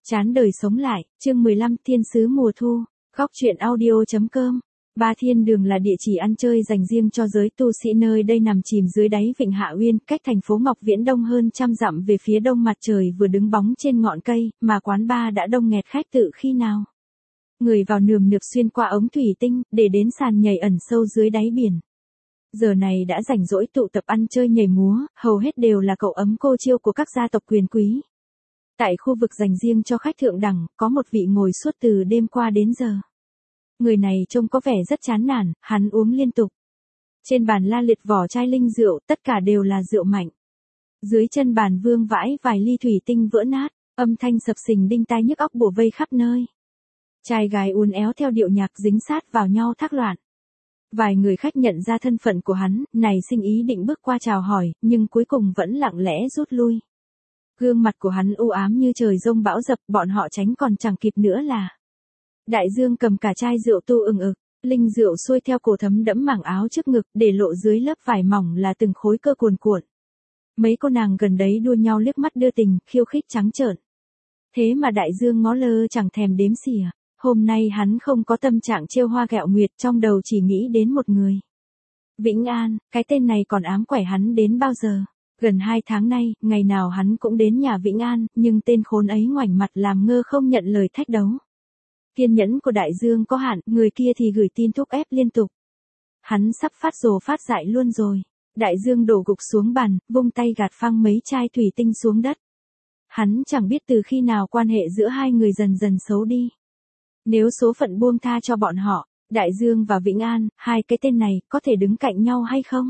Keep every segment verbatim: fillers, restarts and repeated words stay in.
Chán đời sống lại, chương mười lăm Thiên sứ mùa thu, góc truyện audio.com. Ba Thiên Đường là địa chỉ ăn chơi dành riêng cho giới tu sĩ, nơi đây nằm chìm dưới đáy vịnh Hạ Uyên, cách thành phố Ngọc Viễn đông hơn trăm dặm về phía đông. Mặt trời vừa đứng bóng trên ngọn cây, mà quán bar đã đông nghẹt khách tự khi nào. Người vào nườm nượp xuyên qua ống thủy tinh, để đến sàn nhảy ẩn sâu dưới đáy biển. Giờ này đã rảnh rỗi tụ tập ăn chơi nhảy múa, hầu hết đều là cậu ấm cô chiêu của các gia tộc quyền quý. Tại khu vực dành riêng cho khách thượng đẳng, có một vị ngồi suốt từ đêm qua đến giờ. Người này trông có vẻ rất chán nản, hắn uống liên tục. Trên bàn la liệt vỏ chai linh rượu, tất cả đều là rượu mạnh. Dưới chân bàn vương vãi vài ly thủy tinh vỡ nát, âm thanh sập sình đinh tai nhức óc bủa vây khắp nơi. Trai gái uốn éo theo điệu nhạc dính sát vào nhau thác loạn. Vài người khách nhận ra thân phận của hắn, này sinh ý định bước qua chào hỏi, nhưng cuối cùng vẫn lặng lẽ rút lui. Gương mặt của hắn u ám như trời giông bão dập, bọn họ tránh còn chẳng kịp nữa là. Đại Dương cầm cả chai rượu tu ừng ực, linh rượu xuôi theo cổ thấm đẫm mảng áo trước ngực, để lộ dưới lớp vải mỏng là từng khối cơ cuồn cuộn. Mấy cô nàng gần đấy đua nhau liếc mắt đưa tình, khiêu khích trắng trợn. Thế mà Đại Dương ngó lơ chẳng thèm đếm xỉa. Hôm nay hắn không có tâm trạng trêu hoa gẹo nguyệt, trong đầu chỉ nghĩ đến một người. Vĩnh An, cái tên này còn ám quẻ hắn đến bao giờ? Gần hai tháng nay, ngày nào hắn cũng đến nhà Vĩnh An, nhưng tên khốn ấy ngoảnh mặt làm ngơ không nhận lời thách đấu. Kiên nhẫn của Đại Dương có hạn, người kia thì gửi tin thúc ép liên tục. Hắn sắp phát rồ phát dại luôn rồi. Đại Dương đổ gục xuống bàn, vung tay gạt phăng mấy chai thủy tinh xuống đất. Hắn chẳng biết từ khi nào quan hệ giữa hai người dần dần xấu đi. Nếu số phận buông tha cho bọn họ, Đại Dương và Vĩnh An, hai cái tên này, có thể đứng cạnh nhau hay không?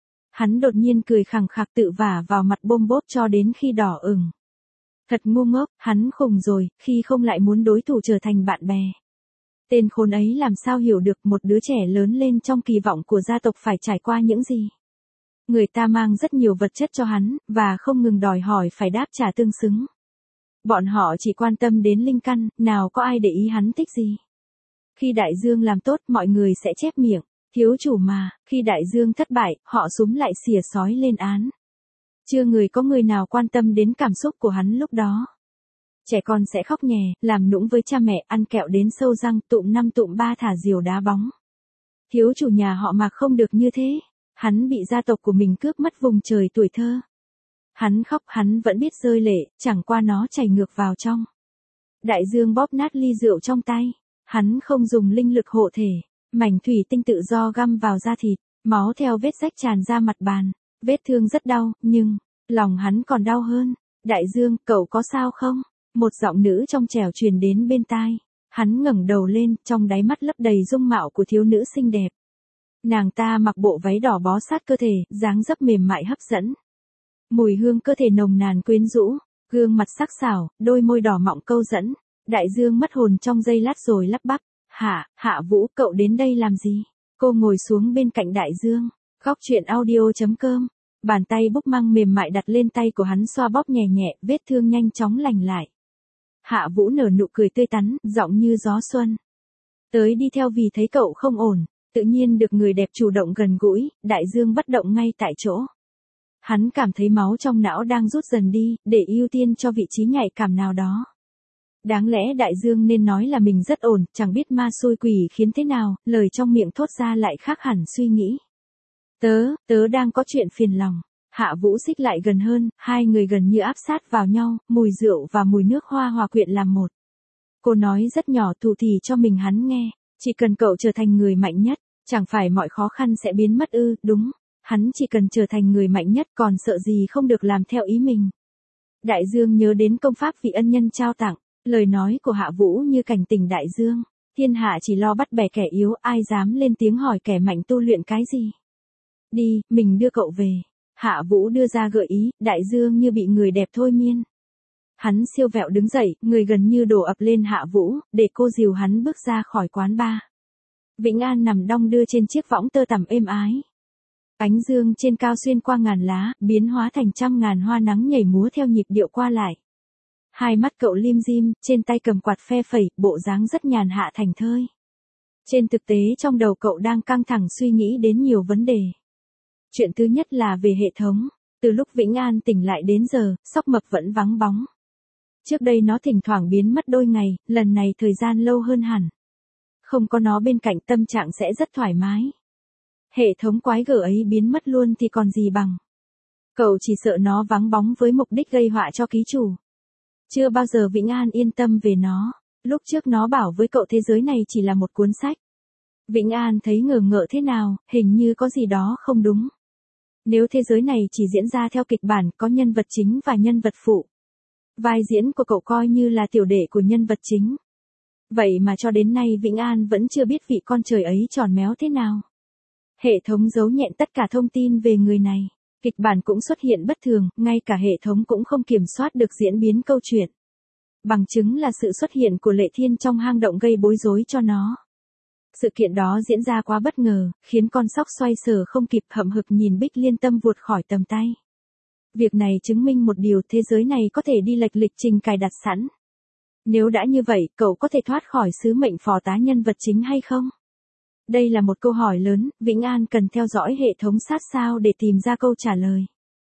Hắn đột nhiên cười khẳng khặc tự vả vào mặt bôm bốp cho đến khi đỏ ửng. Thật ngu ngốc, hắn khùng rồi, khi không lại muốn đối thủ trở thành bạn bè. Tên khốn ấy làm sao hiểu được một đứa trẻ lớn lên trong kỳ vọng của gia tộc phải trải qua những gì. Người ta mang rất nhiều vật chất cho hắn, và không ngừng đòi hỏi phải đáp trả tương xứng. Bọn họ chỉ quan tâm đến linh căn, nào có ai để ý hắn thích gì. Khi Đại Dương làm tốt, mọi người sẽ chép miệng. Thiếu chủ mà, khi Đại Dương thất bại, họ súm lại xỉa sói lên án. Chưa người có người nào quan tâm đến cảm xúc của hắn lúc đó. Trẻ con sẽ khóc nhè, làm nũng với cha mẹ, ăn kẹo đến sâu răng, tụm năm tụm ba thả diều đá bóng. Thiếu chủ nhà họ Mạc không được như thế. Hắn bị gia tộc của mình cướp mất vùng trời tuổi thơ. Hắn khóc, hắn vẫn biết rơi lệ, chẳng qua nó chảy ngược vào trong. Đại Dương bóp nát ly rượu trong tay. Hắn không dùng linh lực hộ thể. Mảnh thủy tinh tự do găm vào da thịt, máu theo vết rách tràn ra mặt bàn. Vết thương rất đau, nhưng, lòng hắn còn đau hơn. Đại Dương, cậu có sao không? Một giọng nữ trong trẻo truyền đến bên tai. Hắn ngẩng đầu lên, trong đáy mắt lấp đầy dung mạo của thiếu nữ xinh đẹp. Nàng ta mặc bộ váy đỏ bó sát cơ thể, dáng dấp mềm mại hấp dẫn. Mùi hương cơ thể nồng nàn quyến rũ, gương mặt sắc sảo, đôi môi đỏ mọng câu dẫn. Đại Dương mất hồn trong giây lát rồi lắp bắp. Hạ, Hạ Vũ, cậu đến đây làm gì? Cô ngồi xuống bên cạnh Đại Dương. Góc truyện audio.com. Bàn tay búp măng mềm mại đặt lên tay của hắn xoa bóp nhẹ nhẹ, vết thương nhanh chóng lành lại. Hạ Vũ nở nụ cười tươi tắn, giọng như gió xuân. Tới đi theo vì thấy cậu không ổn, tự nhiên được người đẹp chủ động gần gũi, Đại Dương bất động ngay tại chỗ. Hắn cảm thấy máu trong não đang rút dần đi, để ưu tiên cho vị trí nhạy cảm nào đó. Đáng lẽ Đại Dương nên nói là mình rất ổn, chẳng biết ma xui quỷ khiến thế nào, lời trong miệng thốt ra lại khác hẳn suy nghĩ. Tớ, tớ đang có chuyện phiền lòng. Hạ Vũ xích lại gần hơn, hai người gần như áp sát vào nhau, mùi rượu và mùi nước hoa hòa quyện làm một. Cô nói rất nhỏ thủ thỉ cho mình hắn nghe, chỉ cần cậu trở thành người mạnh nhất, chẳng phải mọi khó khăn sẽ biến mất ư? Đúng, hắn chỉ cần trở thành người mạnh nhất, còn sợ gì không được làm theo ý mình. Đại Dương nhớ đến công pháp vị ân nhân trao tặng. Lời nói của Hạ Vũ như cảnh tỉnh Đại Dương, thiên hạ chỉ lo bắt bẻ kẻ yếu, ai dám lên tiếng hỏi kẻ mạnh tu luyện cái gì. Đi, mình đưa cậu về. Hạ Vũ đưa ra gợi ý, Đại Dương như bị người đẹp thôi miên. Hắn siêu vẹo đứng dậy, người gần như đổ ập lên Hạ Vũ, để cô dìu hắn bước ra khỏi quán bar. Vĩnh An nằm đong đưa trên chiếc võng tơ tằm êm ái. Ánh dương trên cao xuyên qua ngàn lá, biến hóa thành trăm ngàn hoa nắng nhảy múa theo nhịp điệu qua lại. Hai mắt cậu lim dim, trên tay cầm quạt phe phẩy, bộ dáng rất nhàn hạ thảnh thơi. Trên thực tế trong đầu cậu đang căng thẳng suy nghĩ đến nhiều vấn đề. Chuyện thứ nhất là về hệ thống. Từ lúc Vĩnh An tỉnh lại đến giờ, Sóc Mập vẫn vắng bóng. Trước đây nó thỉnh thoảng biến mất đôi ngày, lần này thời gian lâu hơn hẳn. Không có nó bên cạnh tâm trạng sẽ rất thoải mái. Hệ thống quái gở ấy biến mất luôn thì còn gì bằng. Cậu chỉ sợ nó vắng bóng với mục đích gây họa cho ký chủ. Chưa bao giờ Vĩnh An yên tâm về nó. Lúc trước nó bảo với cậu thế giới này chỉ là một cuốn sách. Vĩnh An thấy ngờ ngợ thế nào, hình như có gì đó không đúng. Nếu thế giới này chỉ diễn ra theo kịch bản có nhân vật chính và nhân vật phụ. Vai diễn của cậu coi như là tiểu đệ của nhân vật chính. Vậy mà cho đến nay Vĩnh An vẫn chưa biết vị con trời ấy tròn méo thế nào. Hệ thống giấu nhẹm tất cả thông tin về người này. Kịch bản cũng xuất hiện bất thường, ngay cả hệ thống cũng không kiểm soát được diễn biến câu chuyện. Bằng chứng là sự xuất hiện của Lệ Thiên trong hang động gây bối rối cho nó. Sự kiện đó diễn ra quá bất ngờ, khiến con sóc xoay sở không kịp hậm hực nhìn Bích Liên Tâm vụt khỏi tầm tay. Việc này chứng minh một điều, thế giới này có thể đi lệch lịch trình cài đặt sẵn. Nếu đã như vậy, cậu có thể thoát khỏi sứ mệnh phò tá nhân vật chính hay không? Đây là một câu hỏi lớn, Vĩnh An cần theo dõi hệ thống sát sao để tìm ra câu trả lời.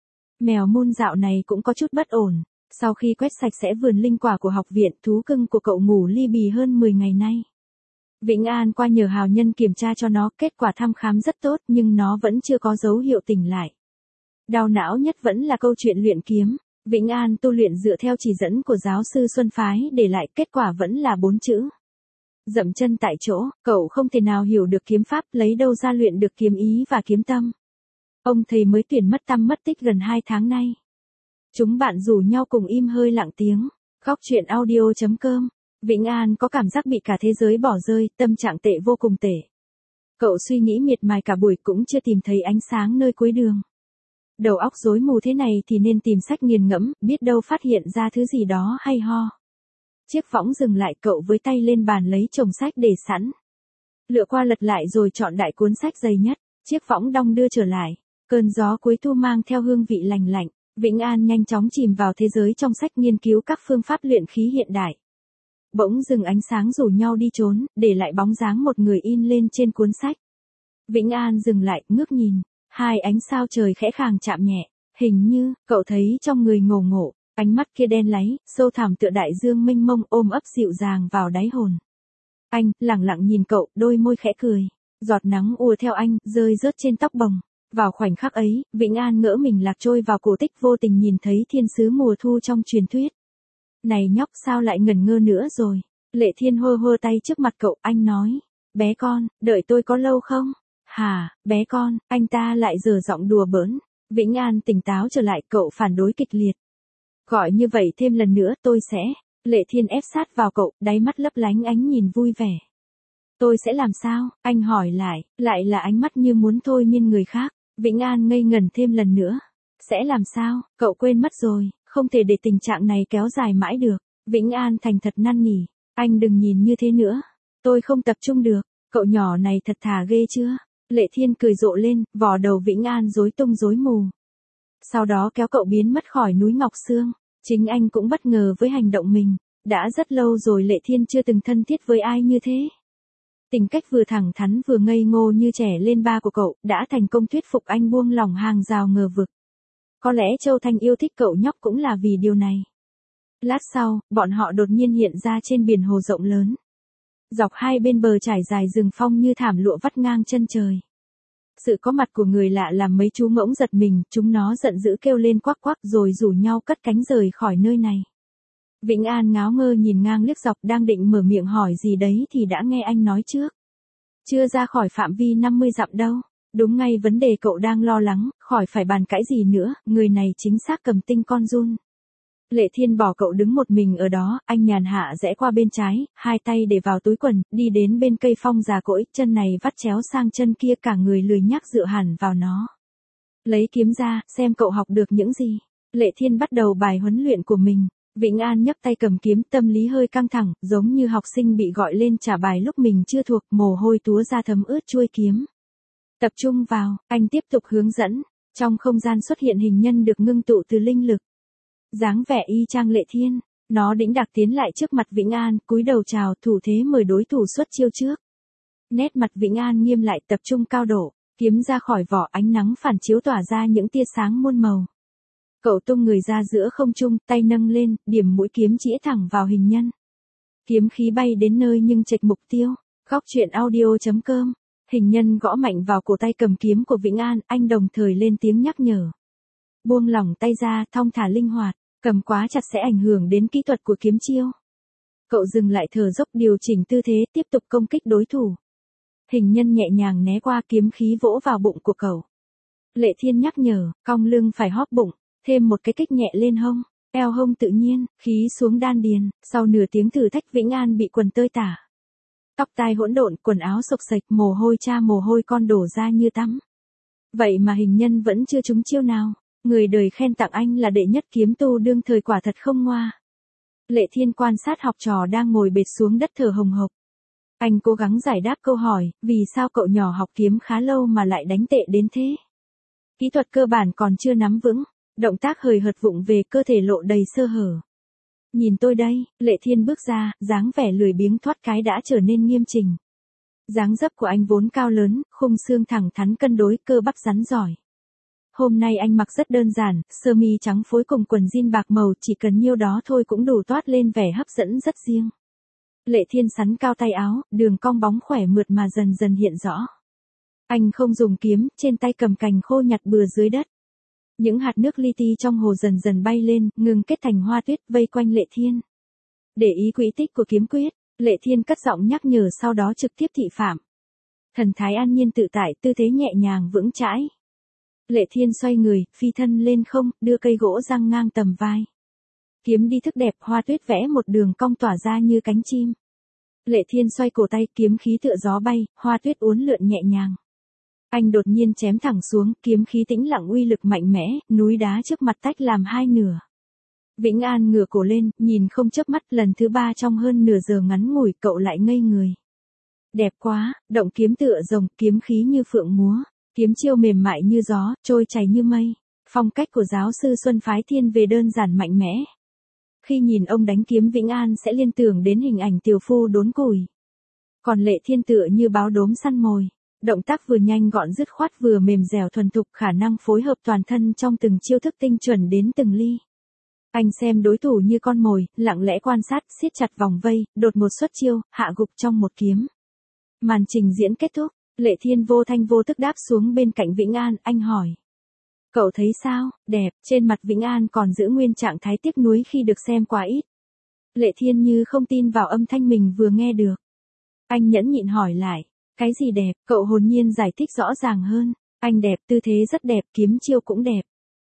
Mèo Moon dạo này cũng có chút bất ổn. Sau khi quét sạch sẽ vườn linh quả của học viện, thú cưng của cậu ngủ li bì hơn mười ngày nay. Vĩnh An qua nhờ hào nhân kiểm tra cho nó, kết quả thăm khám rất tốt nhưng nó vẫn chưa có dấu hiệu tỉnh lại. Đau não nhất vẫn là câu chuyện luyện kiếm. Vĩnh An tu luyện dựa theo chỉ dẫn của giáo sư Xuân Phái để lại, kết quả vẫn là bốn chữ. Dậm chân tại chỗ, cậu không thể nào hiểu được kiếm pháp, lấy đâu ra luyện được kiếm ý và kiếm tâm. Ông thầy mới tuyển mất tăm mất tích gần hai tháng nay. Chúng bạn rủ nhau cùng im hơi lặng tiếng. Góc chuyện audio chấm com. Vĩnh An có cảm giác bị cả thế giới bỏ rơi, tâm trạng tệ vô cùng tệ. Cậu suy nghĩ miệt mài cả buổi cũng chưa tìm thấy ánh sáng nơi cuối đường. Đầu óc rối mù thế này thì nên tìm sách nghiền ngẫm, biết đâu phát hiện ra thứ gì đó hay ho. Chiếc võng dừng lại, cậu với tay lên bàn lấy chồng sách để sẵn. Lựa qua lật lại rồi chọn đại cuốn sách dày nhất, chiếc võng đong đưa trở lại. Cơn gió cuối thu mang theo hương vị lành lạnh. Vĩnh An nhanh chóng chìm vào thế giới trong sách, nghiên cứu các phương pháp luyện khí hiện đại. Bỗng dừng ánh sáng rủ nhau đi trốn, để lại bóng dáng một người in lên trên cuốn sách. Vĩnh An dừng lại, ngước nhìn. Hai ánh sao trời khẽ khàng chạm nhẹ. Hình như, cậu thấy trong người ngổ ngộ, ánh mắt kia đen láy, sâu thẳm tựa đại dương mênh mông, ôm ấp dịu dàng vào đáy hồn. Anh, lẳng lặng nhìn cậu, đôi môi khẽ cười. Giọt nắng ùa theo anh, rơi rớt trên tóc bồng. Vào khoảnh khắc ấy, Vĩnh An ngỡ mình lạc trôi vào cổ tích, vô tình nhìn thấy thiên sứ mùa thu trong truyền thuyết. Này nhóc, sao lại ngẩn ngơ nữa rồi? Lệ Thiên hơ hơ tay trước mặt cậu, anh nói. Bé con, đợi tôi có lâu không? Hả, bé con, anh ta lại giở giọng đùa bỡn. Vĩnh An tỉnh táo trở lại, cậu phản đối kịch liệt. Gọi như vậy thêm lần nữa tôi sẽ. Lệ Thiên ép sát vào cậu, đáy mắt lấp lánh ánh nhìn vui vẻ. Tôi sẽ làm sao? Anh hỏi lại, lại là ánh mắt như muốn thôi miên người khác. Vĩnh An ngây ngẩn thêm lần nữa. Sẽ làm sao? Cậu quên mất rồi, không thể để tình trạng này kéo dài mãi được. Vĩnh An thành thật năn nỉ. Anh đừng nhìn như thế nữa. Tôi không tập trung được. Cậu nhỏ này thật thà ghê chưa? Lệ Thiên cười rộ lên, vò đầu Vĩnh An rối tung rối mù. Sau đó kéo cậu biến mất khỏi núi Ngọc Sương. Chính anh cũng bất ngờ với hành động mình. Đã rất lâu rồi Lệ Thiên chưa từng thân thiết với ai như thế. Tính cách vừa thẳng thắn vừa ngây ngô như trẻ lên ba của cậu, đã thành công thuyết phục anh buông lỏng hàng rào ngờ vực. Có lẽ Châu Thanh yêu thích cậu nhóc cũng là vì điều này. Lát sau, bọn họ đột nhiên hiện ra trên biển hồ rộng lớn. Dọc hai bên bờ trải dài rừng phong như thảm lụa vắt ngang chân trời. Sự có mặt của người lạ làm mấy chú ngỗng giật mình, chúng nó giận dữ kêu lên quắc quắc rồi rủ nhau cất cánh rời khỏi nơi này. Vĩnh An ngáo ngơ nhìn ngang liếc dọc, đang định mở miệng hỏi gì đấy thì đã nghe anh nói trước. Chưa ra khỏi phạm vi năm mươi dặm đâu. Đúng ngay vấn đề cậu đang lo lắng, khỏi phải bàn cãi gì nữa, người này chính xác cầm tinh con giun. Lệ Thiên bỏ cậu đứng một mình ở đó, anh nhàn hạ rẽ qua bên trái, hai tay để vào túi quần, đi đến bên cây phong già cỗi, chân này vắt chéo sang chân kia, cả người lười nhác dựa hẳn vào nó. Lấy kiếm ra, xem cậu học được những gì. Lệ Thiên bắt đầu bài huấn luyện của mình. Vĩnh An nhấc tay cầm kiếm, tâm lý hơi căng thẳng, giống như học sinh bị gọi lên trả bài lúc mình chưa thuộc, mồ hôi túa ra thấm ướt chuôi kiếm. Tập trung vào, anh tiếp tục hướng dẫn. Trong không gian xuất hiện hình nhân được ngưng tụ từ linh lực. Dáng vẻ y chang Lệ Thiên, nó đĩnh đạc tiến lại trước mặt Vĩnh An, cúi đầu chào, thủ thế mời đối thủ xuất chiêu trước. Nét mặt Vĩnh An nghiêm lại, tập trung cao độ, kiếm ra khỏi vỏ, ánh nắng phản chiếu tỏa ra những tia sáng muôn màu. Cậu tung người ra giữa không trung, tay nâng lên, điểm mũi kiếm chĩa thẳng vào hình nhân. Kiếm khí bay đến nơi nhưng chệch mục tiêu. Góc truyện audio chấm com. Hình nhân gõ mạnh vào cổ tay cầm kiếm của Vĩnh An, anh đồng thời lên tiếng nhắc nhở. Buông lỏng tay ra, thong thả linh hoạt, cầm quá chặt sẽ ảnh hưởng đến kỹ thuật của kiếm chiêu. Cậu dừng lại thở dốc điều chỉnh tư thế, tiếp tục công kích đối thủ. Hình nhân nhẹ nhàng né qua, kiếm khí vỗ vào bụng của cậu. Lệ Thiên nhắc nhở, cong lưng phải hóp bụng, thêm một cái kích nhẹ lên hông, eo hông tự nhiên, khí xuống đan điền. Sau nửa tiếng thử thách, Vĩnh An bị quần tơi tả. Tóc tai hỗn độn, quần áo xộc xệch, mồ hôi cha mồ hôi con đổ ra như tắm. Vậy mà hình nhân vẫn chưa trúng chiêu nào. Người đời khen tặng anh là đệ nhất kiếm tu đương thời quả thật không ngoa. Lệ Thiên quan sát học trò đang ngồi bệt xuống đất thở hồng hộc. Anh cố gắng giải đáp câu hỏi, vì sao cậu nhỏ học kiếm khá lâu mà lại đánh tệ đến thế? Kỹ thuật cơ bản còn chưa nắm vững, động tác hời hợt vụng về, cơ thể lộ đầy sơ hở. Nhìn tôi đây, Lệ Thiên bước ra, dáng vẻ lười biếng thoát cái đã trở nên nghiêm chỉnh. Dáng dấp của anh vốn cao lớn, khung xương thẳng thắn cân đối, cơ bắp rắn giỏi. Hôm nay anh mặc rất đơn giản, sơ mi trắng phối cùng quần jean bạc màu, chỉ cần nhiêu đó thôi cũng đủ toát lên vẻ hấp dẫn rất riêng. Lệ Thiên sắn cao tay áo, đường cong bóng khỏe mượt mà dần dần hiện rõ. Anh không dùng kiếm, trên tay cầm cành khô nhặt bừa dưới đất. Những hạt nước li ti trong hồ dần dần bay lên, ngừng kết thành hoa tuyết vây quanh Lệ Thiên. Để ý quỹ tích của kiếm quyết, Lệ Thiên cất giọng nhắc nhở, sau đó trực tiếp thị phạm. Thần thái an nhiên tự tại, tư thế nhẹ nhàng vững chãi. Lệ Thiên xoay người, phi thân lên không, đưa cây gỗ giăng ngang tầm vai. Kiếm đi thức đẹp, hoa tuyết vẽ một đường cong tỏa ra như cánh chim. Lệ Thiên xoay cổ tay, kiếm khí tựa gió bay, hoa tuyết uốn lượn nhẹ nhàng. Anh đột nhiên chém thẳng xuống, kiếm khí tĩnh lặng uy lực mạnh mẽ, núi đá trước mặt tách làm hai nửa. Vĩnh An ngửa cổ lên, nhìn không chớp mắt, lần thứ ba trong hơn nửa giờ ngắn ngủi cậu lại ngây người. Đẹp quá, động kiếm tựa rồng, kiếm khí như phượng múa, kiếm chiêu mềm mại như gió, trôi chảy như mây. Phong cách của giáo sư Xuân phái thiên về đơn giản mạnh mẽ. Khi nhìn ông đánh kiếm, Vĩnh An sẽ liên tưởng đến hình ảnh tiều phu đốn củi. Còn Lệ Thiên tựa như báo đốm săn mồi. Động tác vừa nhanh gọn dứt khoát vừa mềm dẻo thuần thục, khả năng phối hợp toàn thân trong từng chiêu thức tinh chuẩn đến từng ly. Anh xem đối thủ như con mồi, lặng lẽ quan sát, siết chặt vòng vây, đột một xuất chiêu, hạ gục trong một kiếm. Màn trình diễn kết thúc, Lệ Thiên vô thanh vô tức đáp xuống bên cạnh Vĩnh An, anh hỏi. Cậu thấy sao? Đẹp. Trên mặt Vĩnh An còn giữ nguyên trạng thái tiếc nuối khi được xem quá ít. Lệ Thiên như không tin vào âm thanh mình vừa nghe được. Anh nhẫn nhịn hỏi lại. Cái gì đẹp? Cậu hồn nhiên giải thích rõ ràng hơn. Anh đẹp, tư thế rất đẹp, kiếm chiêu cũng đẹp.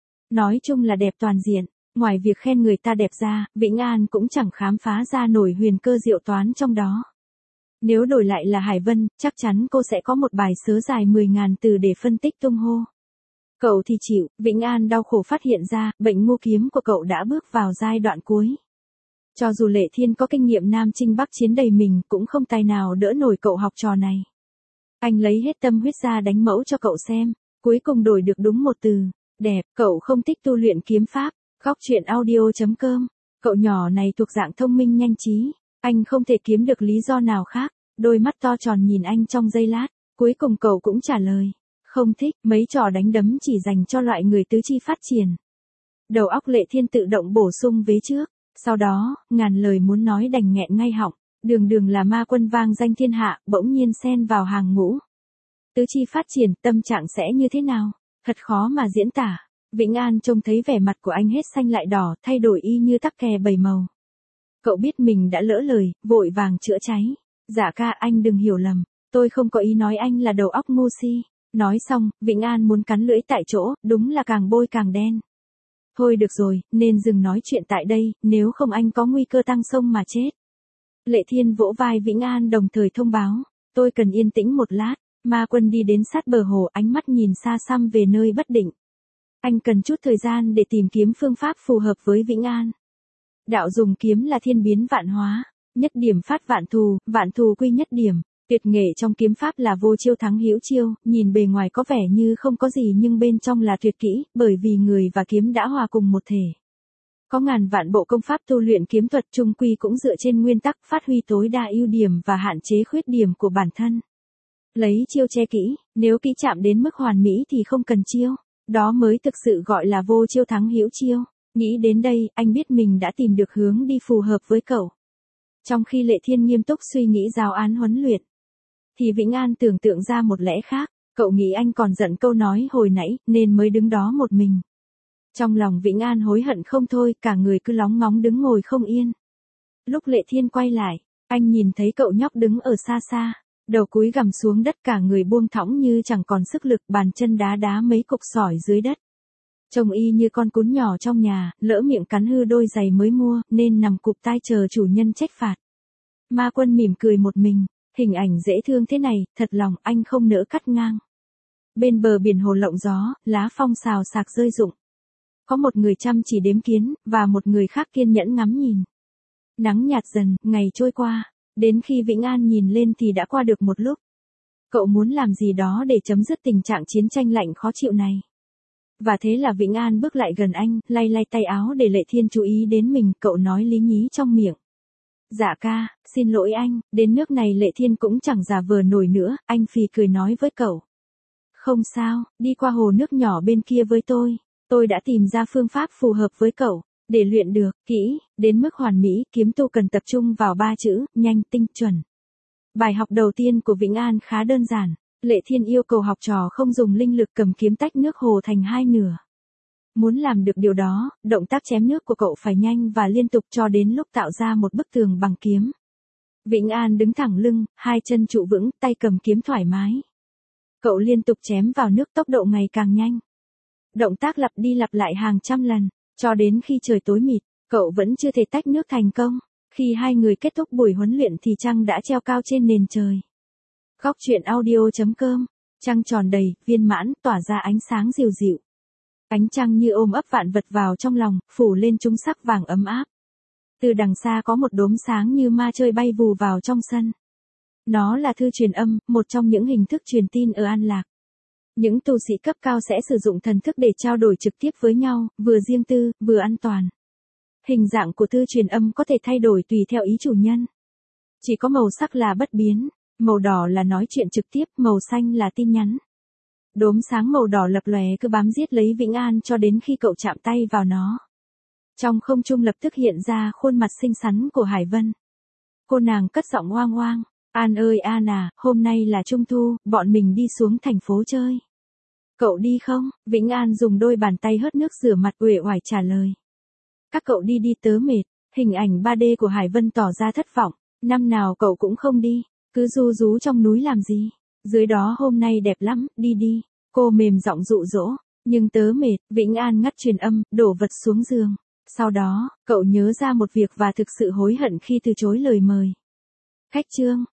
Nói chung là đẹp toàn diện. Ngoài việc khen người ta đẹp ra, Vĩnh An cũng chẳng khám phá ra nổi huyền cơ diệu toán trong đó. Nếu đổi lại là Hải Vân, chắc chắn cô sẽ có một bài sớ dài mười ngàn từ để phân tích tung hô. Cậu thì chịu. Vĩnh An đau khổ phát hiện ra, bệnh ngu kiếm của cậu đã bước vào giai đoạn cuối. Cho dù Lệ Thiên có kinh nghiệm Nam Chinh Bắc Chiến đầy mình, cũng không tài nào đỡ nổi cậu học trò này. Anh lấy hết tâm huyết ra đánh mẫu cho cậu xem, cuối cùng đổi được đúng một từ, đẹp. Cậu không thích tu luyện kiếm pháp. Góc truyện audio chấm com. Cậu nhỏ này thuộc dạng thông minh nhanh trí. Anh không thể kiếm được lý do nào khác. Đôi mắt to tròn nhìn anh trong giây lát, cuối cùng cậu cũng trả lời. Không thích, mấy trò đánh đấm chỉ dành cho loại người tứ chi phát triển. Đầu óc Lệ Thiên tự động bổ sung vế trước. Sau đó, ngàn lời muốn nói đành nghẹn ngay họng. Đường đường là ma quân vang danh thiên hạ, bỗng nhiên xen vào hàng ngũ. Tứ chi phát triển, tâm trạng sẽ như thế nào? Thật khó mà diễn tả. Vĩnh An trông thấy vẻ mặt của anh hết xanh lại đỏ, thay đổi y như tắc kè bảy màu. Cậu biết mình đã lỡ lời, vội vàng chữa cháy. Dạ ca, anh đừng hiểu lầm. Tôi không có ý nói anh là đầu óc ngu si. Nói xong, Vĩnh An muốn cắn lưỡi tại chỗ, đúng là càng bôi càng đen. Thôi được rồi, nên dừng nói chuyện tại đây, nếu không anh có nguy cơ tăng sông mà chết. Lệ Thiên vỗ vai Vĩnh An đồng thời thông báo. Tôi cần yên tĩnh một lát. Ma quân đi đến sát bờ hồ, ánh mắt nhìn xa xăm về nơi bất định. Anh cần chút thời gian để tìm kiếm phương pháp phù hợp với Vĩnh An. Đạo dùng kiếm là thiên biến vạn hóa, nhất điểm phát vạn thù, vạn thù quy nhất điểm. Tuyệt nghệ trong kiếm pháp là vô chiêu thắng hữu chiêu, nhìn bề ngoài có vẻ như không có gì nhưng bên trong là tuyệt kỹ, bởi vì người và kiếm đã hòa cùng một thể. Có ngàn vạn bộ công pháp tu luyện kiếm thuật chung quy cũng dựa trên nguyên tắc phát huy tối đa ưu điểm và hạn chế khuyết điểm của bản thân. Lấy chiêu che kỹ, nếu kỹ chạm đến mức hoàn mỹ thì không cần chiêu. Đó mới thực sự gọi là vô chiêu thắng hữu chiêu. Nghĩ đến đây, anh biết mình đã tìm được hướng đi phù hợp với cậu. Trong khi Lệ Thiên nghiêm túc suy nghĩ giáo án huấn luyện, thì Vĩnh An tưởng tượng ra một lẽ khác. Cậu nghĩ anh còn giận câu nói hồi nãy, nên mới đứng đó một mình. Trong lòng Vĩnh An hối hận không thôi, cả người cứ lóng ngóng đứng ngồi không yên. Lúc Lệ Thiên quay lại, anh nhìn thấy cậu nhóc đứng ở xa xa, đầu cúi gằm xuống đất, cả người buông thõng như chẳng còn sức lực, bàn chân đá đá mấy cục sỏi dưới đất. Trông y như con cún nhỏ trong nhà, lỡ miệng cắn hư đôi giày mới mua, nên nằm cụp tai chờ chủ nhân trách phạt. Ma Quân mỉm cười một mình, hình ảnh dễ thương thế này, thật lòng anh không nỡ cắt ngang. Bên bờ biển hồ lộng gió, lá phong xào xạc rơi rụng. Có một người chăm chỉ đếm kiến, và một người khác kiên nhẫn ngắm nhìn. Nắng nhạt dần, ngày trôi qua, đến khi Vĩnh An nhìn lên thì đã qua được một lúc. Cậu muốn làm gì đó để chấm dứt tình trạng chiến tranh lạnh khó chịu này. Và thế là Vĩnh An bước lại gần anh, lay lay tay áo để Lệ Thiên chú ý đến mình, cậu nói lý nhí trong miệng. Dạ ca, xin lỗi anh, đến nước này Lệ Thiên cũng chẳng giả vờ nổi nữa, anh phì cười nói với cậu. Không sao, đi qua hồ nước nhỏ bên kia với tôi, tôi đã tìm ra phương pháp phù hợp với cậu, để luyện được, kỹ, đến mức hoàn mỹ, kiếm tu cần tập trung vào ba chữ, nhanh, tinh, chuẩn. Bài học đầu tiên của Vĩnh An khá đơn giản. Lệ Thiên yêu cầu học trò không dùng linh lực cầm kiếm tách nước hồ thành hai nửa. Muốn làm được điều đó, động tác chém nước của cậu phải nhanh và liên tục cho đến lúc tạo ra một bức tường bằng kiếm. Vĩnh An đứng thẳng lưng, hai chân trụ vững, tay cầm kiếm thoải mái. Cậu liên tục chém vào nước, tốc độ ngày càng nhanh. Động tác lặp đi lặp lại hàng trăm lần, cho đến khi trời tối mịt, cậu vẫn chưa thể tách nước thành công. Khi hai người kết thúc buổi huấn luyện thì trăng đã treo cao trên nền trời. Góc truyện audio chấm com, trăng tròn đầy, viên mãn, tỏa ra ánh sáng dịu dịu. Ánh trăng như ôm ấp vạn vật vào trong lòng, phủ lên chúng sắc vàng ấm áp. Từ đằng xa có một đốm sáng như ma chơi bay vù vào trong sân. Nó là thư truyền âm, một trong những hình thức truyền tin ở An Lạc. Những tu sĩ cấp cao sẽ sử dụng thần thức để trao đổi trực tiếp với nhau, vừa riêng tư, vừa an toàn. Hình dạng của thư truyền âm có thể thay đổi tùy theo ý chủ nhân. Chỉ có màu sắc là bất biến. Màu đỏ là nói chuyện trực tiếp, màu xanh là tin nhắn. Đốm sáng màu đỏ lập lòe cứ bám giết lấy Vĩnh An cho đến khi cậu chạm tay vào nó. Trong không trung lập tức hiện ra khuôn mặt xinh xắn của Hải Vân. Cô nàng cất giọng oang oang, An ơi An à, hôm nay là Trung Thu, bọn mình đi xuống thành phố chơi. Cậu đi không? Vĩnh An dùng đôi bàn tay hớt nước rửa mặt uể oải trả lời. Các cậu đi đi tớ mệt, hình ảnh ba D của Hải Vân tỏ ra thất vọng, năm nào cậu cũng không đi. Cứ ru rú trong núi làm gì? Dưới đó hôm nay đẹp lắm, đi đi. Cô mềm giọng dụ dỗ, nhưng tớ mệt. Vĩnh An ngắt truyền âm, đổ vật xuống giường. Sau đó, cậu nhớ ra một việc và thực sự hối hận khi từ chối lời mời. Khách Trương,